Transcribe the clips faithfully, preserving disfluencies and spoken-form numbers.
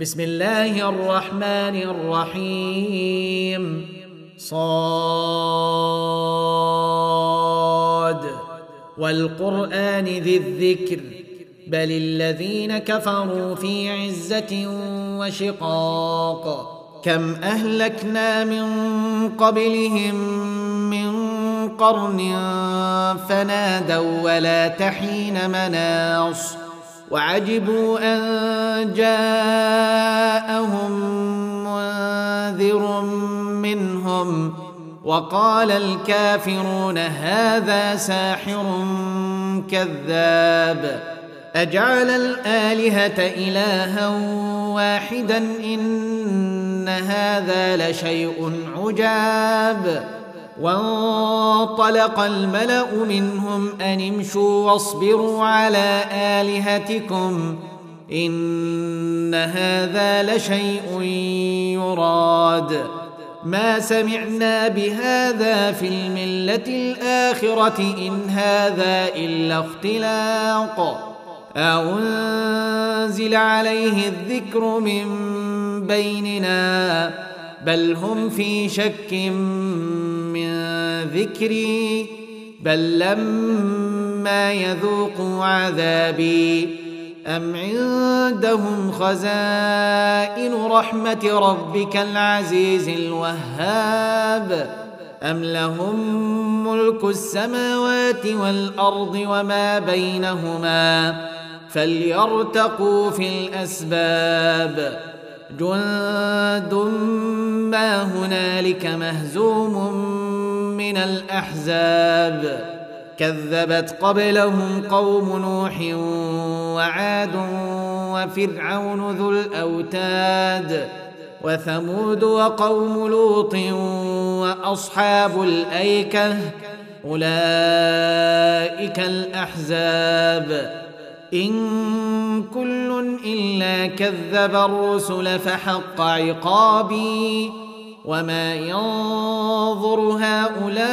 بسم الله الرحمن الرحيم صاد والقرآن ذي الذكر بل الذين كفروا في عزة وشقاق كم أهلكنا من قبلهم من قرن فنادوا ولا تحين مناص وعجبوا أن جاءهم منذر منهم وقال الكافرون هذا ساحر كذاب أجعل الآلهة إلها واحدا إن هذا لشيء عجاب وانطلق الملأ منهم أن امشوا واصبروا على آلهتكم إن هذا لشيء يراد ما سمعنا بهذا في الملة الآخرة إن هذا إلا اختلاق أنزل عليه الذكر من بيننا بل هم في شك من ذكري بل لما يذوقوا عذابي أم عندهم خزائن رحمة ربك العزيز الوهاب أم لهم ملك السماوات والأرض وما بينهما فليرتقوا في الأسباب جند ما هنالك مهزوم من الأحزاب كذبت قبلهم قوم نوح وعاد وفرعون ذو الأوتاد وثمود وقوم لوط وأصحاب الأيكة أولئك الأحزاب إن كل إلا كذب الرسل فحق عقابي وما ينظر هؤلاء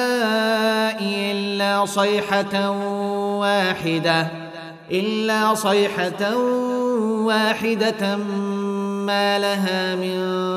إلا صيحة واحدة إلا صيحة واحدة ما لها من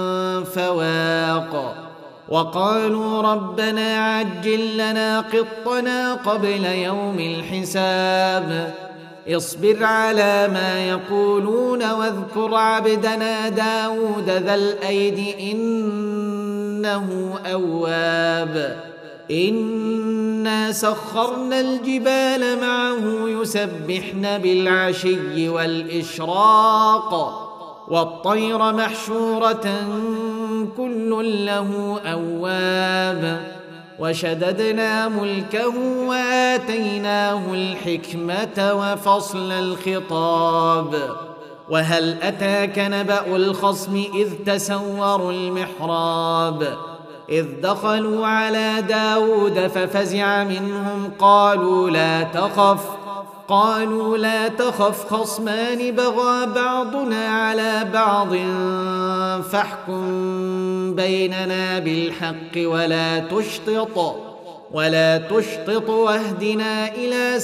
فواق وقالوا ربنا عجل لنا قطنا قبل يوم الحساب اصبر على ما يقولون واذكر عبدنا داود ذا الأيد إنه أواب إنا سخرنا الجبال معه يسبحن بالعشي والإشراق والطير محشورة كل له أواب وشددنا ملكه وآتيناه الحكمة وفصل الخطاب وهل أتاك نبأ الخصم إذ تسوروا المحراب إذ دخلوا على داود ففزع منهم قالوا لا تخف قالوا لا تخف خصمان بغى بعضنا على بعض فاحكم بيننا بالحق ولا تشطط ولا تشطط واهدنا إلى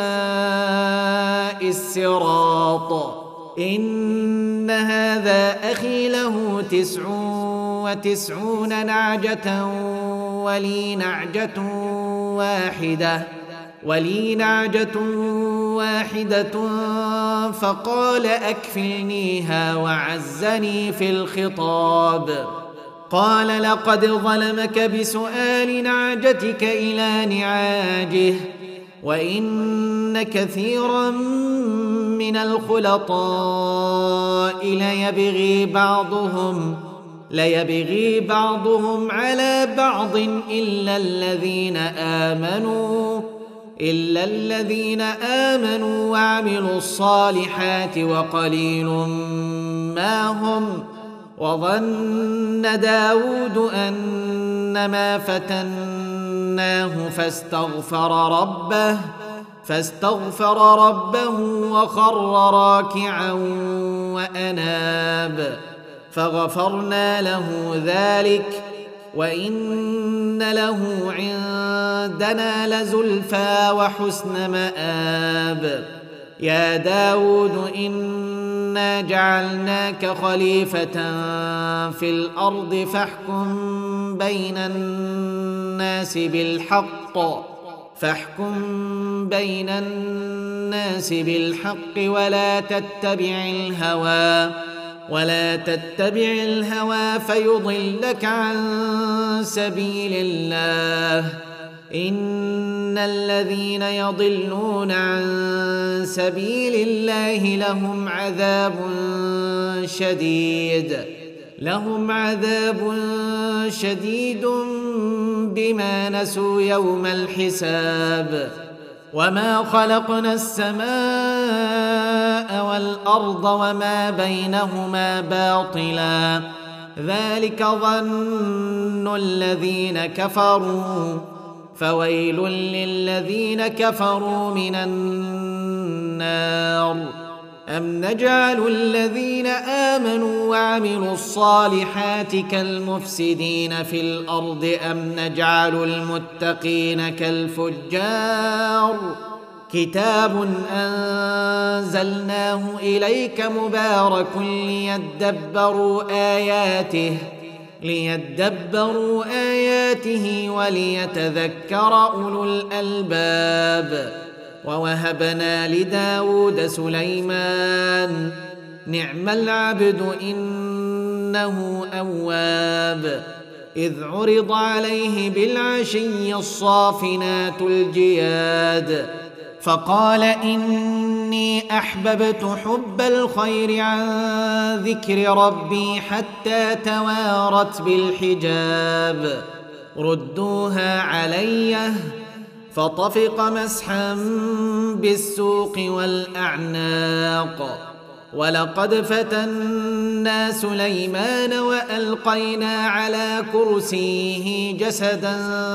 سواء الصراط إن هذا أخي له تسع وتسعون نعجة ولي نعجة واحدة ولي نعجة واحدة فقال أكفلنيها وعزني في الخطاب قال لقد ظلمك بسؤال نعجتك إلى نعاجه وإن كثيرا من الخلطاء ليبغي بعضهم ليبغي بعضهم على بعض إلا الذين آمنوا إلا الذين آمنوا وعملوا الصالحات وقليل ما هم وظن داود أنما فتناه فاستغفر ربه فاستغفر ربه وخر راكعا وأناب فغفرنا له ذلك وإن له عندنا لزلفى وحسن مآب يا داود إن إنا جعلناك خليفة في الأرض فاحكم بين الناس بالحق فاحكم بين الناس بالحق ولا تتبع الهوى ولا تتبع الهوى فيضلك عن سبيل الله إن الذين يضلون عن سبيل الله لهم عذاب شديد لهم عذاب شديد بما نسوا يوم الحساب وما خلقنا السماء والأرض وما بينهما باطلا ذلك ظن الذين كفروا فويل للذين كفروا من النار أم نجعل الذين آمنوا وعملوا الصالحات كالمفسدين في الأرض أم نجعل المتقين كالفجار كتاب أنزلناه إليك مبارك ليدبروا آياته ليدبروا آياته وليتذكر أولو الألباب ووهبنا لداود سليمان نعم العبد إنه أواب إذ عرض عليه بالعشي الصافنات الجياد فقال إني أحببت حب الخير عن ذكر ربي حتى توارت بالحجاب ردوها علي فطفق مسحا بالسوق والأعناق ولقد فتنا سليمان وألقينا على كرسيه جسدا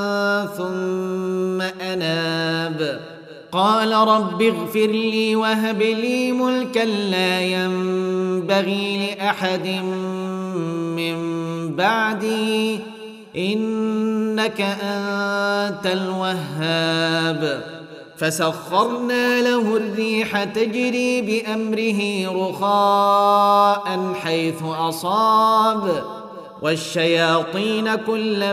ثم أناب قال رب اغفر لي وهب لي ملكا لا ينبغي لأحد من بعدي إنك أنت الوهاب فسخرنا له الريح تجري بأمره رخاء حيث أصاب والشياطين كل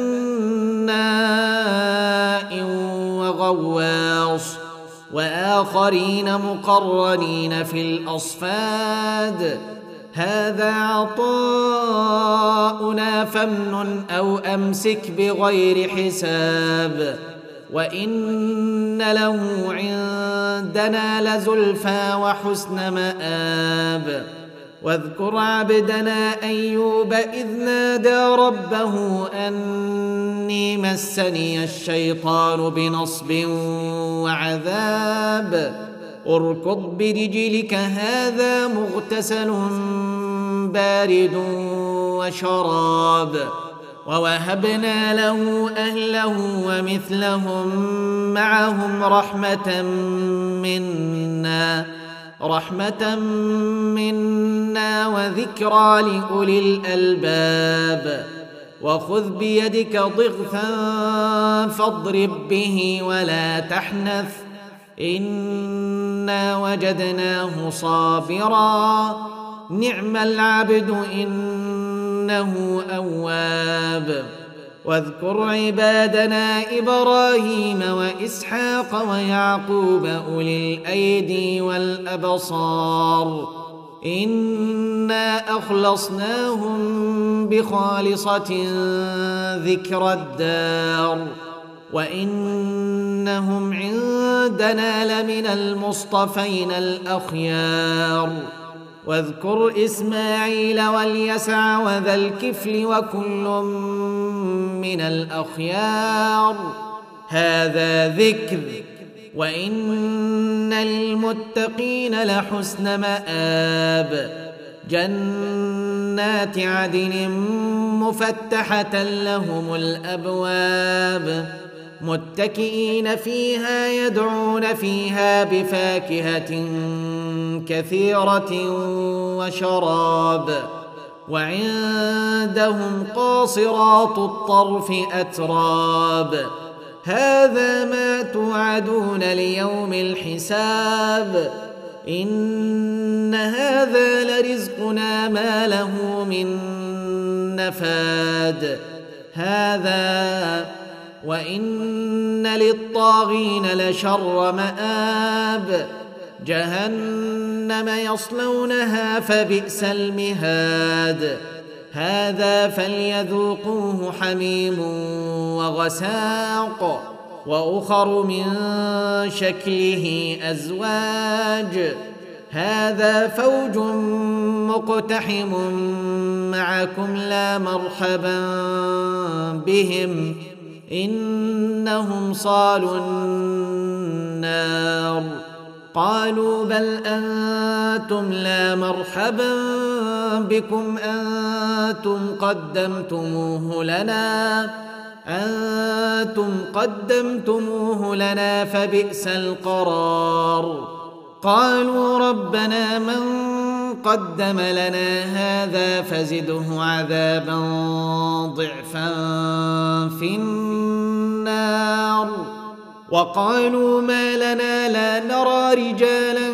بناء وغواص وآخرين مقرنين في الأصفاد هذا عطاؤنا فامنن أو أمسك بغير حساب وإن له عندنا لزلفى وحسن مآب واذكر عبدنا أيوب إذ نادى ربه أني مسني الشيطان بنصب وعذاب اركض برجلك هذا مغتسل بارد وشراب ووهبنا له أهله ومثلهم معهم رحمة منا رحمة منا وذكرى لأولي الألباب وخذ بيدك ضغثا فاضرب به ولا تحنث إنا وجدناه صابرا نعم العبد إنه أواب واذكر عبادنا إبراهيم وإسحاق ويعقوب أولي الأيدي والأبصار إنا أخلصناهم بخالصة ذكر الدار وإنهم عندنا لمن المصطفين الأخيار واذكر إسماعيل واليسع وذا الكفل وكل من الأخيار هذا ذكر وإن للمتقين لحسن مآب جنات عدن مفتحة لهم الأبواب متكئين فيها يدعون فيها بفاكهة كثيرة وشراب وعندهم قاصرات الطرف أتراب هذا ما توعدون ليوم الحساب إن هذا لرزقنا ما له من نفاد هذا وإن للطاغين لشر مآب جهنم يصلونها فبئس المهاد هذا فليذوقوه حميم وغساق وأخر من شكله أزواج هذا فوج مقتحم معكم لا مرحبا بهم إنهم صالوا النار قالوا بل أنتم لا مرحبا بكم أنتم قدمتموه لنا أنتم قدمتموه لنا فبئس القرار قالوا ربنا من قدم لنا هذا فزده عذابا ضعفا في النار وقالوا ما لنا لا نرى رجالا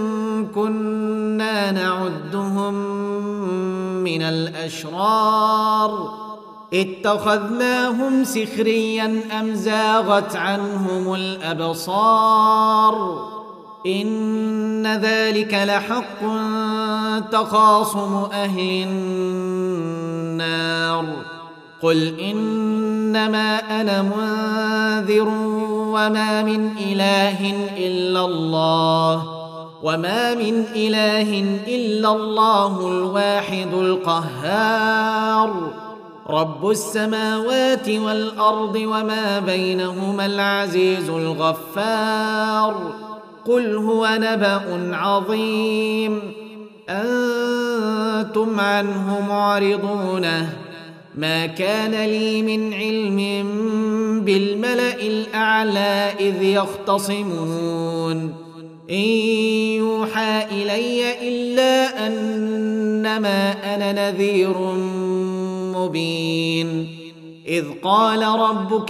كنا نعدهم من الأشرار اتخذناهم سخريا أم زاغت عنهم الأبصار إن ذلك لحق تخاصم أهل النار قل إنما أنا منذر وما من إله إلا الله وما من إله إلا الله الواحد القهار رب السماوات والأرض وما بينهما العزيز الغفار قل هو نبأ عظيم أنتم عنه معرضون ما كان لي من علم بالملأ الأعلى إذ يختصمون إن يوحى إلي إلا أنما أنا نذير مبين إذ قال ربك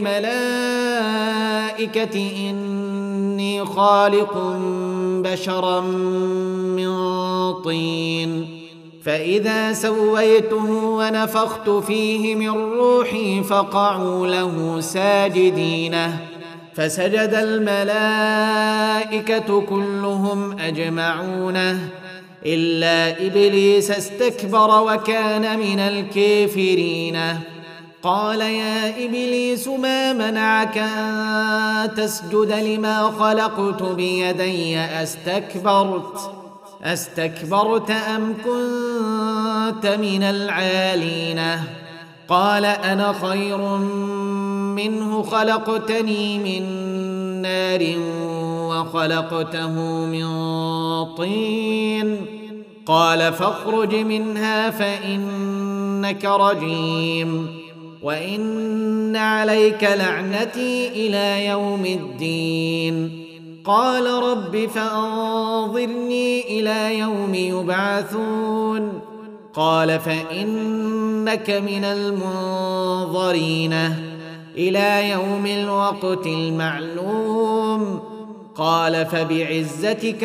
للملائكة إني خالق بشرا من طين فإذا سويته ونفخت فيه من روحي فقعوا له ساجدين فسجد الملائكة كلهم أجمعون إلا إبليس استكبر وكان من الكافرين قال يا إبليس ما منعك أن تسجد لما خلقت بيدي أستكبرت أستكبرت أم كنت من العالين قال أنا خير منه خلقتني من نار وخلقته من طين قال فاخرج منها فإنك رجيم وإن عليك لعنتي إلى يوم الدين قال رب فأنظرني إلى يوم يبعثون قال فإنك من المنظرين إلى يوم الوقت المعلوم قال فبعزتك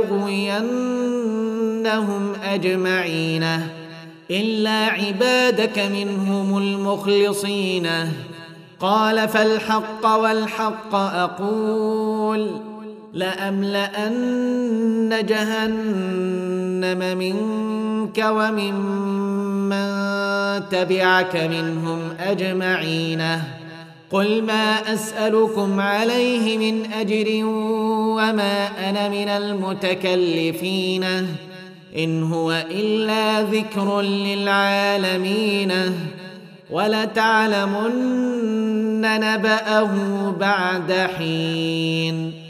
لأغوينهم أجمعين إلا عبادك منهم المخلصين قال فالحق والحق أقول لأملأن جهنم منك ومن من تبعك منهم أجمعين قل ما أسألكم عليه من أجر وما أنا من المتكلفين إن هو إلا ذكر للعالمين ولتعلمن نبأه بعد حين